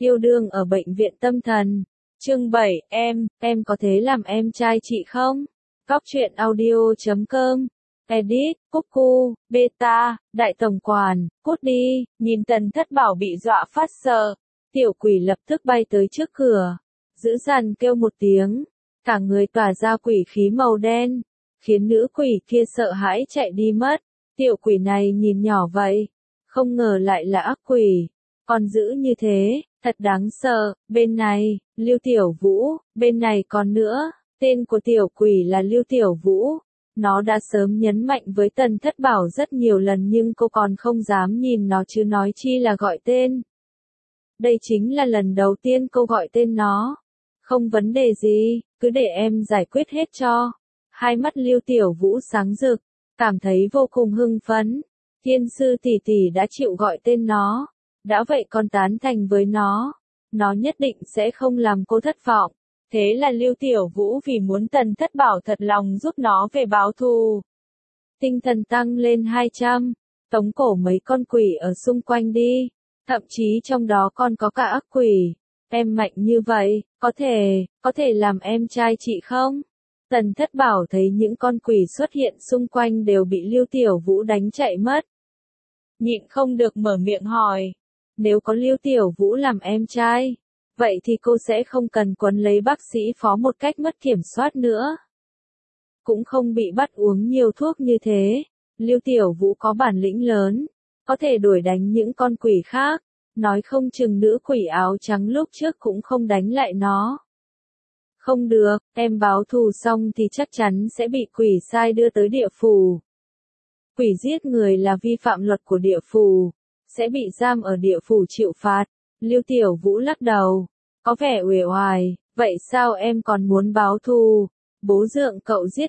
Yêu đương ở bệnh viện tâm thần. Chương 7, em có thể làm em trai chị không? Góc truyện audio.com. Edit, Cuckoo, Beta, Đại Tổng Quản, cút đi, nhìn Tần Thất Bảo bị dọa phát sợ. Tiểu quỷ lập tức bay tới trước cửa. Dữ dằn kêu một tiếng. Cả người tỏa ra quỷ khí màu đen. Khiến nữ quỷ kia sợ hãi chạy đi mất. Tiểu quỷ này nhìn nhỏ vậy. Không ngờ lại là ác quỷ. Còn dữ như thế, thật đáng sợ. Bên này, Lưu Tiểu Vũ, bên này còn nữa. Tên của tiểu quỷ là Lưu Tiểu Vũ. Nó đã sớm nhấn mạnh với Tần Thất Bảo rất nhiều lần nhưng cô còn không dám nhìn nó chứ nói chi là gọi tên. Đây chính là lần đầu tiên cô gọi tên nó. Không vấn đề gì, cứ để em giải quyết hết cho. Hai mắt Lưu Tiểu Vũ sáng rực, cảm thấy vô cùng hưng phấn. Thiên sư tỷ tỷ đã chịu gọi tên nó. Đã vậy còn tán thành với nó. Nó nhất định sẽ không làm cô thất vọng. Thế là Lưu Tiểu Vũ vì muốn Tần Thất Bảo thật lòng giúp nó về báo thù. Tinh thần tăng lên 200, tống cổ mấy con quỷ ở xung quanh đi. Thậm chí trong đó còn có cả ác quỷ. Em mạnh như vậy, có thể làm em trai chị không? Tần Thất Bảo thấy những con quỷ xuất hiện xung quanh đều bị Lưu Tiểu Vũ đánh chạy mất. Nhịn không được mở miệng hỏi. Nếu có Lưu Tiểu Vũ làm em trai, vậy thì cô sẽ không cần quấn lấy bác sĩ Phó một cách mất kiểm soát nữa. Cũng không bị bắt uống nhiều thuốc như thế. Lưu Tiểu Vũ có bản lĩnh lớn, có thể đuổi đánh những con quỷ khác. Nói không chừng nữ quỷ áo trắng lúc trước cũng không đánh lại nó. Không được, em báo thù xong thì chắc chắn sẽ bị quỷ sai đưa tới địa phủ. Quỷ giết người là vi phạm luật của địa phủ, sẽ bị giam ở địa phủ chịu phạt. Lưu Tiểu Vũ lắc đầu, có vẻ uể oải, vậy sao em còn muốn báo thù? Bố dượng cậu giết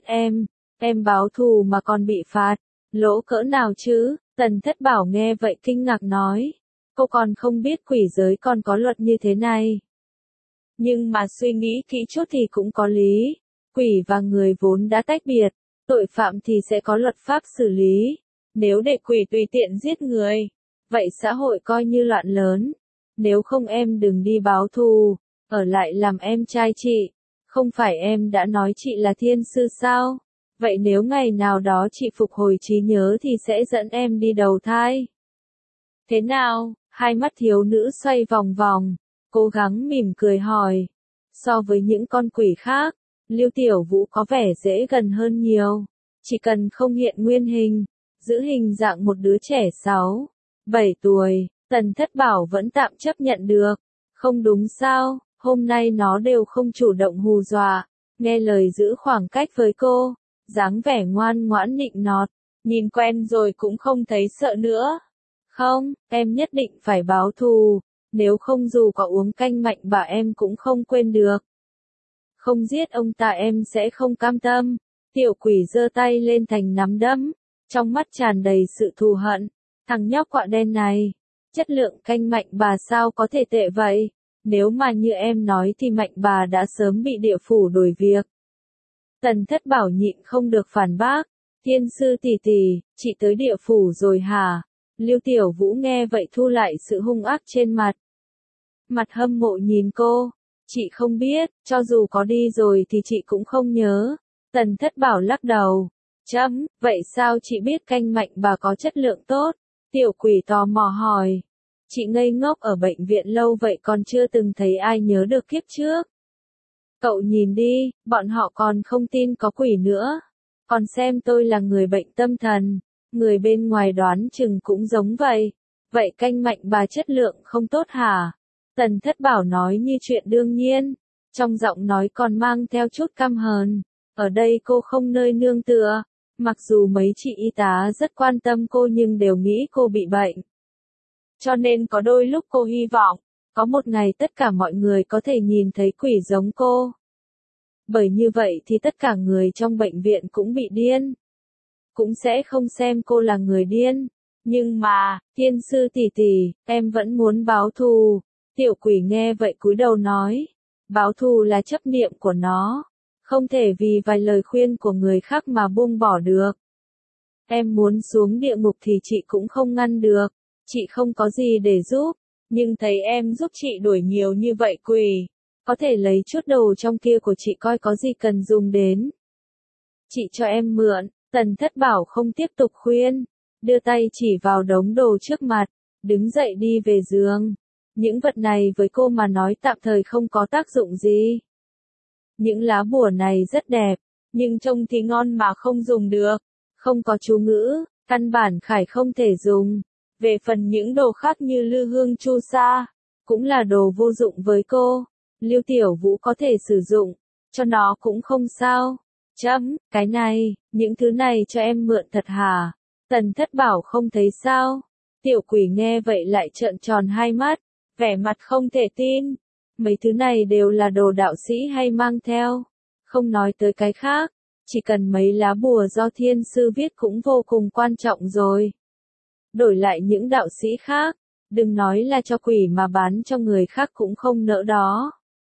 em báo thù mà còn bị phạt, lỗ cỡ nào chứ? Tần Thất Bảo nghe vậy kinh ngạc nói, cô còn không biết quỷ giới còn có luật như thế này. Nhưng mà suy nghĩ kỹ chút thì cũng có lý, quỷ và người vốn đã tách biệt, tội phạm thì sẽ có luật pháp xử lý. Nếu để quỷ tùy tiện giết người, vậy xã hội coi như loạn lớn. Nếu không em đừng đi báo thù, ở lại làm em trai chị. Không phải em đã nói chị là thiên sư sao? Vậy nếu ngày nào đó chị phục hồi trí nhớ thì sẽ dẫn em đi đầu thai. Thế nào? Hai mắt thiếu nữ xoay vòng vòng, cố gắng mỉm cười hỏi. So với những con quỷ khác, Lưu Tiểu Vũ có vẻ dễ gần hơn nhiều. Chỉ cần không hiện nguyên hình, giữ hình dạng một đứa trẻ 6, 7 tuổi, Tần Thất Bảo vẫn tạm chấp nhận được. Không đúng sao, hôm nay nó đều không chủ động hù dọa, nghe lời giữ khoảng cách với cô, dáng vẻ ngoan ngoãn nịnh nọt, nhìn quen rồi cũng không thấy sợ nữa. Không, em nhất định phải báo thù, nếu không dù có uống canh mạnh bà em cũng không quên được. Không giết ông ta em sẽ không cam tâm. Tiểu quỷ giơ tay lên thành nắm đấm, trong mắt tràn đầy sự thù hận. Thằng nhóc quạ đen này, chất lượng canh mạnh bà sao có thể tệ vậy? Nếu mà như em nói thì mạnh bà đã sớm bị địa phủ đuổi việc. Tần Thất Bảo nhịn không được phản bác. Thiên sư tỷ tỷ, chị tới địa phủ rồi hả? Lưu Tiểu Vũ nghe vậy thu lại sự hung ác trên mặt. Mặt hâm mộ nhìn cô. Chị không biết, cho dù có đi rồi thì chị cũng không nhớ. Tần Thất Bảo lắc đầu. Vậy sao chị biết canh mạnh bà có chất lượng tốt? Tiểu quỷ tò mò hỏi. Chị ngây ngốc ở bệnh viện lâu vậy còn chưa từng thấy ai nhớ được kiếp trước. Cậu nhìn đi, bọn họ còn không tin có quỷ nữa. Còn xem tôi là người bệnh tâm thần, người bên ngoài đoán chừng cũng giống vậy. Vậy canh mạnh bà chất lượng không tốt hả? Tần Thất Bảo nói như chuyện đương nhiên, trong giọng nói còn mang theo chút căm hờn. Ở đây cô không nơi nương tựa, mặc dù mấy chị y tá rất quan tâm cô nhưng đều nghĩ cô bị bệnh. Cho nên có đôi lúc cô hy vọng, có một ngày tất cả mọi người có thể nhìn thấy quỷ giống cô. Bởi như vậy thì tất cả người trong bệnh viện cũng bị điên. Cũng sẽ không xem cô là người điên. Nhưng mà, thiên sư tỷ tỷ, em vẫn muốn báo thù. Tiểu quỷ nghe vậy cúi đầu nói. Báo thù là chấp niệm của nó. Không thể vì vài lời khuyên của người khác mà buông bỏ được. Em muốn xuống địa ngục thì chị cũng không ngăn được. Chị không có gì để giúp. Nhưng thấy em giúp chị đuổi nhiều như vậy quỷ. Có thể lấy chút đồ trong kia của chị coi có gì cần dùng đến. Chị cho em mượn, Tần Thất Bảo không tiếp tục khuyên. Đưa tay chỉ vào đống đồ trước mặt, đứng dậy đi về giường. Những vật này với cô mà nói tạm thời không có tác dụng gì. Những lá bùa này rất đẹp, nhưng trông thì ngon mà không dùng được. Không có chú ngữ, căn bản Khải không thể dùng. Về phần những đồ khác như lư hương chu sa, cũng là đồ vô dụng với cô. Lưu Tiểu Vũ có thể sử dụng, cho nó cũng không sao. Cái này, những thứ này cho em mượn thật hả? Tần Thất Bảo không thấy sao? Tiểu quỷ nghe vậy lại trợn tròn hai mắt, vẻ mặt không thể tin. Mấy thứ này đều là đồ đạo sĩ hay mang theo. Không nói tới cái khác, chỉ cần mấy lá bùa do thiên sư viết cũng vô cùng quan trọng rồi. Đổi lại những đạo sĩ khác, đừng nói là cho quỷ mà bán cho người khác cũng không nỡ đó.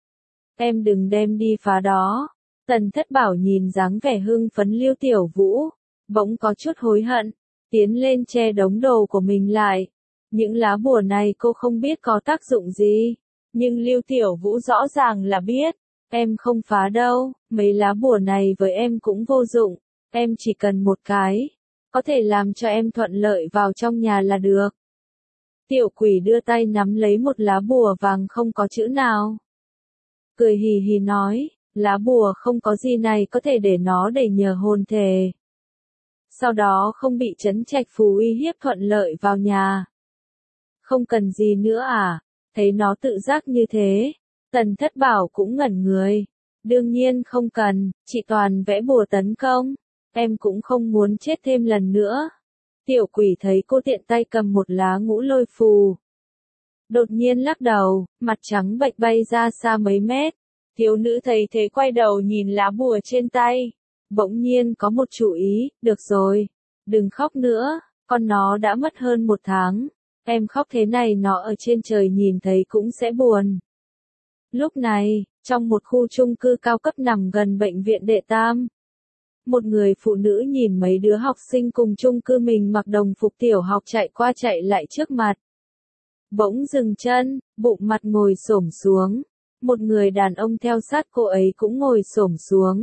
Em đừng đem đi phá đó. Tần Thất Bảo nhìn dáng vẻ hưng phấn Lưu Tiểu Vũ, bỗng có chút hối hận, tiến lên che đống đồ của mình lại. Những lá bùa này cô không biết có tác dụng gì, nhưng Lưu Tiểu Vũ rõ ràng là biết. Em không phá đâu, mấy lá bùa này với em cũng vô dụng, em chỉ cần một cái, có thể làm cho em thuận lợi vào trong nhà là được. Tiểu quỷ đưa tay nắm lấy một lá bùa vàng không có chữ nào. Cười hì hì nói, lá bùa không có gì này có thể để nó để nhờ hồn thể. Sau đó không bị trấn trạch phù uy hiếp thuận lợi vào nhà. Không cần gì nữa à, thấy nó tự giác như thế. Tần Thất Bảo cũng ngẩn người. Đương nhiên không cần, chị toàn vẽ bùa tấn công. Em cũng không muốn chết thêm lần nữa. Tiểu quỷ thấy cô tiện tay cầm một lá ngũ lôi phù. Đột nhiên lắc đầu, mặt trắng bệch bay ra xa mấy mét. Thiếu nữ thấy thế quay đầu nhìn lá bùa trên tay. Bỗng nhiên có một chủ ý, được rồi. Đừng khóc nữa, con nó đã mất hơn 1 tháng. Em khóc thế này nó ở trên trời nhìn thấy cũng sẽ buồn. Lúc này, trong một khu chung cư cao cấp nằm gần bệnh viện Đệ Tam. Một người phụ nữ nhìn mấy đứa học sinh cùng chung cư mình mặc đồng phục tiểu học chạy qua chạy lại trước mặt. Bỗng dừng chân, bụng mặt ngồi xổm xuống. Một người đàn ông theo sát cô ấy cũng ngồi xổm xuống.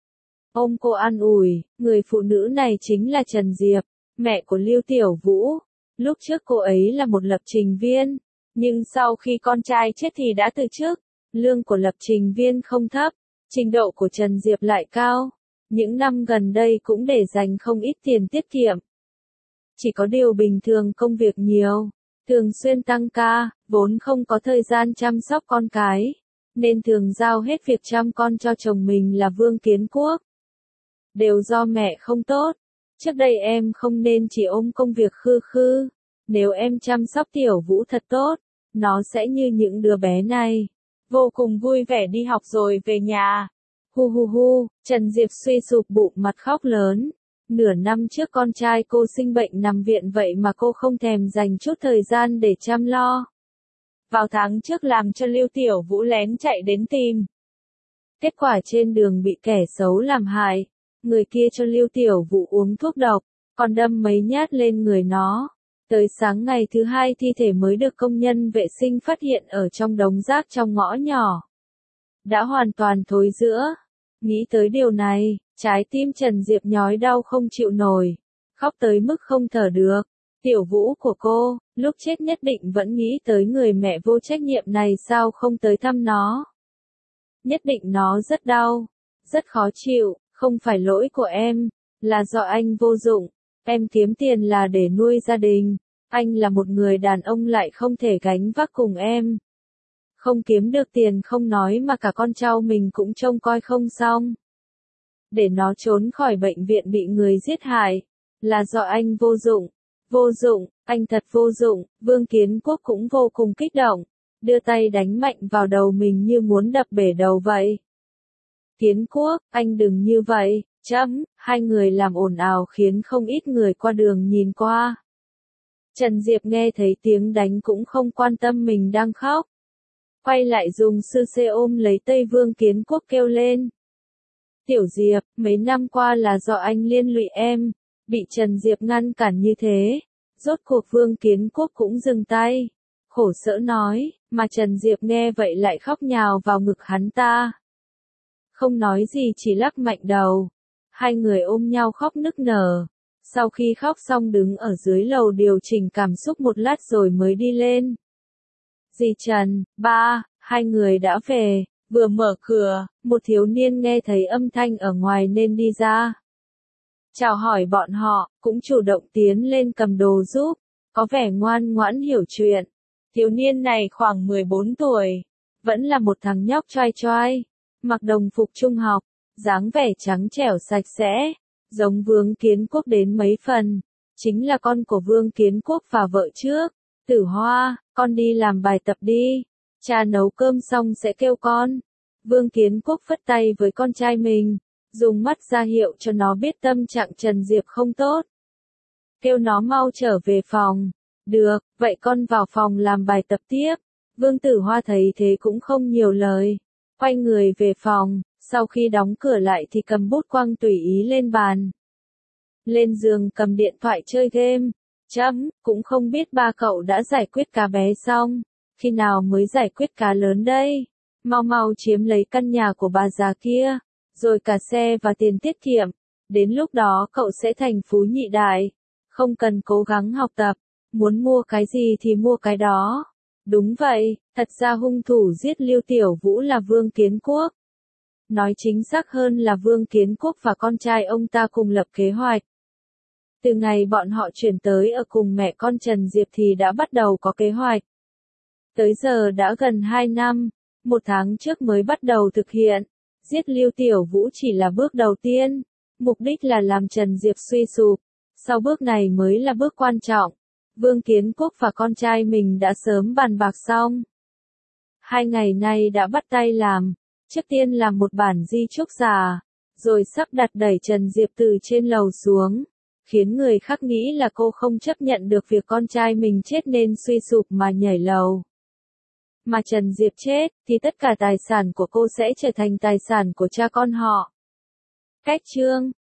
Ôm cô an ủi, người phụ nữ này chính là Trần Diệp, mẹ của Lưu Tiểu Vũ. Lúc trước cô ấy là một lập trình viên, nhưng sau khi con trai chết thì đã từ chức. Lương của lập trình viên không thấp, trình độ của Trần Diệp lại cao. Những năm gần đây cũng để dành không ít tiền tiết kiệm. Chỉ có điều bình thường công việc nhiều, thường xuyên tăng ca, vốn không có thời gian chăm sóc con cái, nên thường giao hết việc chăm con cho chồng mình là Vương Kiến Quốc. Đều do mẹ không tốt. Trước đây em không nên chỉ ôm công việc khư khư. Nếu em chăm sóc Tiểu Vũ thật tốt, nó sẽ như những đứa bé này. Vô cùng vui vẻ đi học rồi về nhà. Hu hu hu, Trần Diệp suy sụp bụng mặt khóc lớn. Nửa năm trước con trai cô sinh bệnh nằm viện vậy mà cô không thèm dành chút thời gian để chăm lo. Vào tháng trước làm cho Lưu Tiểu Vũ lén chạy đến tìm. Kết quả trên đường bị kẻ xấu làm hại. Người kia cho Lưu Tiểu Vũ uống thuốc độc, còn đâm mấy nhát lên người nó. Tới sáng ngày thứ 2 thi thể mới được công nhân vệ sinh phát hiện ở trong đống rác trong ngõ nhỏ. Đã hoàn toàn thối rữa. Nghĩ tới điều này, trái tim Trần Diệp nhói đau không chịu nổi. Khóc tới mức không thở được. Tiểu Vũ của cô, lúc chết nhất định vẫn nghĩ tới người mẹ vô trách nhiệm này sao không tới thăm nó. Nhất định nó rất đau, rất khó chịu, không phải lỗi của em, là do anh vô dụng. Em kiếm tiền là để nuôi gia đình. Anh là một người đàn ông lại không thể gánh vác cùng em. Không kiếm được tiền không nói mà cả con cháu mình cũng trông coi không xong. Để nó trốn khỏi bệnh viện bị người giết hại, là do anh vô dụng. Vô dụng, anh thật vô dụng. Vương Kiến Quốc cũng vô cùng kích động, đưa tay đánh mạnh vào đầu mình như muốn đập bể đầu vậy. Kiến Quốc, anh đừng như vậy. Hai người làm ồn ào khiến không ít người qua đường nhìn qua. Trần Diệp nghe thấy tiếng đánh cũng không quan tâm mình đang khóc. Quay lại dùng sư xe ôm lấy tay Vương Kiến Quốc kêu lên. Tiểu Diệp, mấy năm qua là do anh liên lụy em. Bị Trần Diệp ngăn cản như thế. Rốt cuộc Vương Kiến Quốc cũng dừng tay. khổ sở nói, mà Trần Diệp nghe vậy lại khóc nhào vào ngực hắn ta. Không nói gì chỉ lắc mạnh đầu. Hai người ôm nhau khóc nức nở. Sau khi khóc xong đứng ở dưới lầu điều chỉnh cảm xúc một lát rồi mới đi lên. Dì Trần, ba, hai người đã về. Vừa mở cửa, một thiếu niên nghe thấy âm thanh ở ngoài nên đi ra. Chào hỏi bọn họ, cũng chủ động tiến lên cầm đồ giúp, có vẻ ngoan ngoãn hiểu chuyện. Thiếu niên này khoảng 14 tuổi, vẫn là một thằng nhóc choai choai, mặc đồng phục trung học, dáng vẻ trắng trẻo sạch sẽ, giống Vương Kiến Quốc đến mấy phần, chính là con của Vương Kiến Quốc và vợ trước. Tử Hoa, con đi làm bài tập đi, cha nấu cơm xong sẽ kêu con. Vương Kiến Quốc phất tay với con trai mình, dùng mắt ra hiệu cho nó biết tâm trạng Trần Diệp không tốt. Kêu nó mau trở về phòng. Được, vậy con vào phòng làm bài tập tiếp. Vương Tử Hoa thấy thế cũng không nhiều lời. Quay người về phòng, sau khi đóng cửa lại thì cầm bút quăng tùy ý lên bàn. Lên giường cầm điện thoại chơi game. Cũng không biết ba cậu đã giải quyết cá bé xong. Khi nào mới giải quyết cá lớn đây? Mau mau chiếm lấy căn nhà của bà già kia, rồi cả xe và tiền tiết kiệm. Đến lúc đó cậu sẽ thành phú nhị đại. Không cần cố gắng học tập. Muốn mua cái gì thì mua cái đó. Đúng vậy, thật ra hung thủ giết Lưu Tiểu Vũ là Vương Kiến Quốc. Nói chính xác hơn là Vương Kiến Quốc và con trai ông ta cùng lập kế hoạch. Từ ngày bọn họ chuyển tới ở cùng mẹ con Trần Diệp thì đã bắt đầu có kế hoạch. Tới giờ đã gần 2 năm, 1 tháng trước mới bắt đầu thực hiện. Giết Lưu Tiểu Vũ chỉ là bước đầu tiên, mục đích là làm Trần Diệp suy sụp. Sau bước này mới là bước quan trọng. Vương Kiến Quốc và con trai mình đã sớm bàn bạc xong. 2 ngày nay đã bắt tay làm. Trước tiên làm một bản di chúc giả, rồi sắp đặt đẩy Trần Diệp từ trên lầu xuống, khiến người khác nghĩ là cô không chấp nhận được việc con trai mình chết nên suy sụp mà nhảy lầu. Mà Trần Diệp chết, thì tất cả tài sản của cô sẽ trở thành tài sản của cha con họ. Cách chương